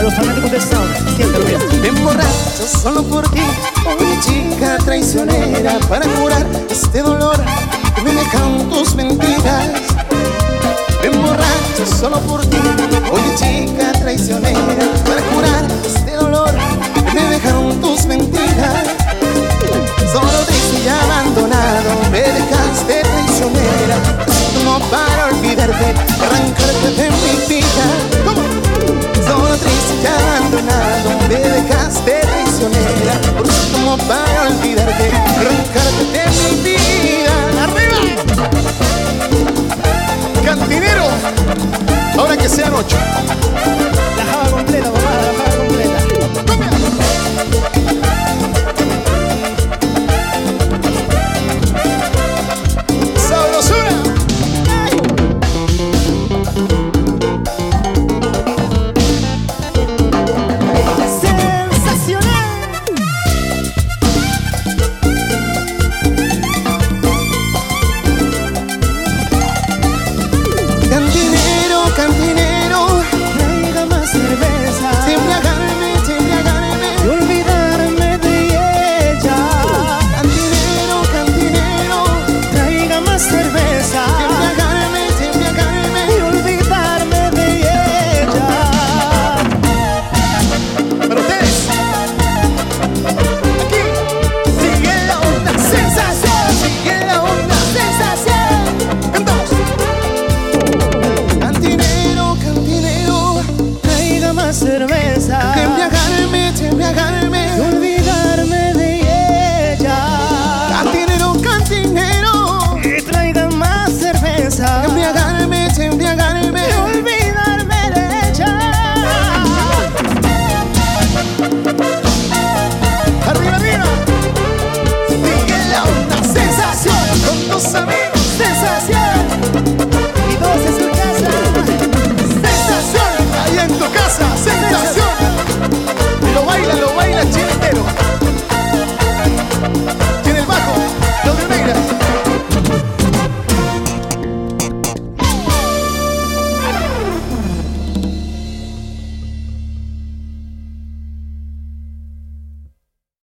los fanáticos de Sound, siéntalo bien. Me emborracho solo por ti, oye chica traicionera, para curar este dolor que me dejan tus mentiras. Me emborracho solo por ti, oye chica traicionera, para curar este dolor que me dejan tus mentiras. Solo triste y abandonado me dejaste traicionera, como para olvidarte, arrancarte de mi vida. Solo triste y abandonado me dejaste traicionera, por eso como para olvidarte, arrancarte de mi vida. ¡Arriba! Cantinero, ahora que sean 8.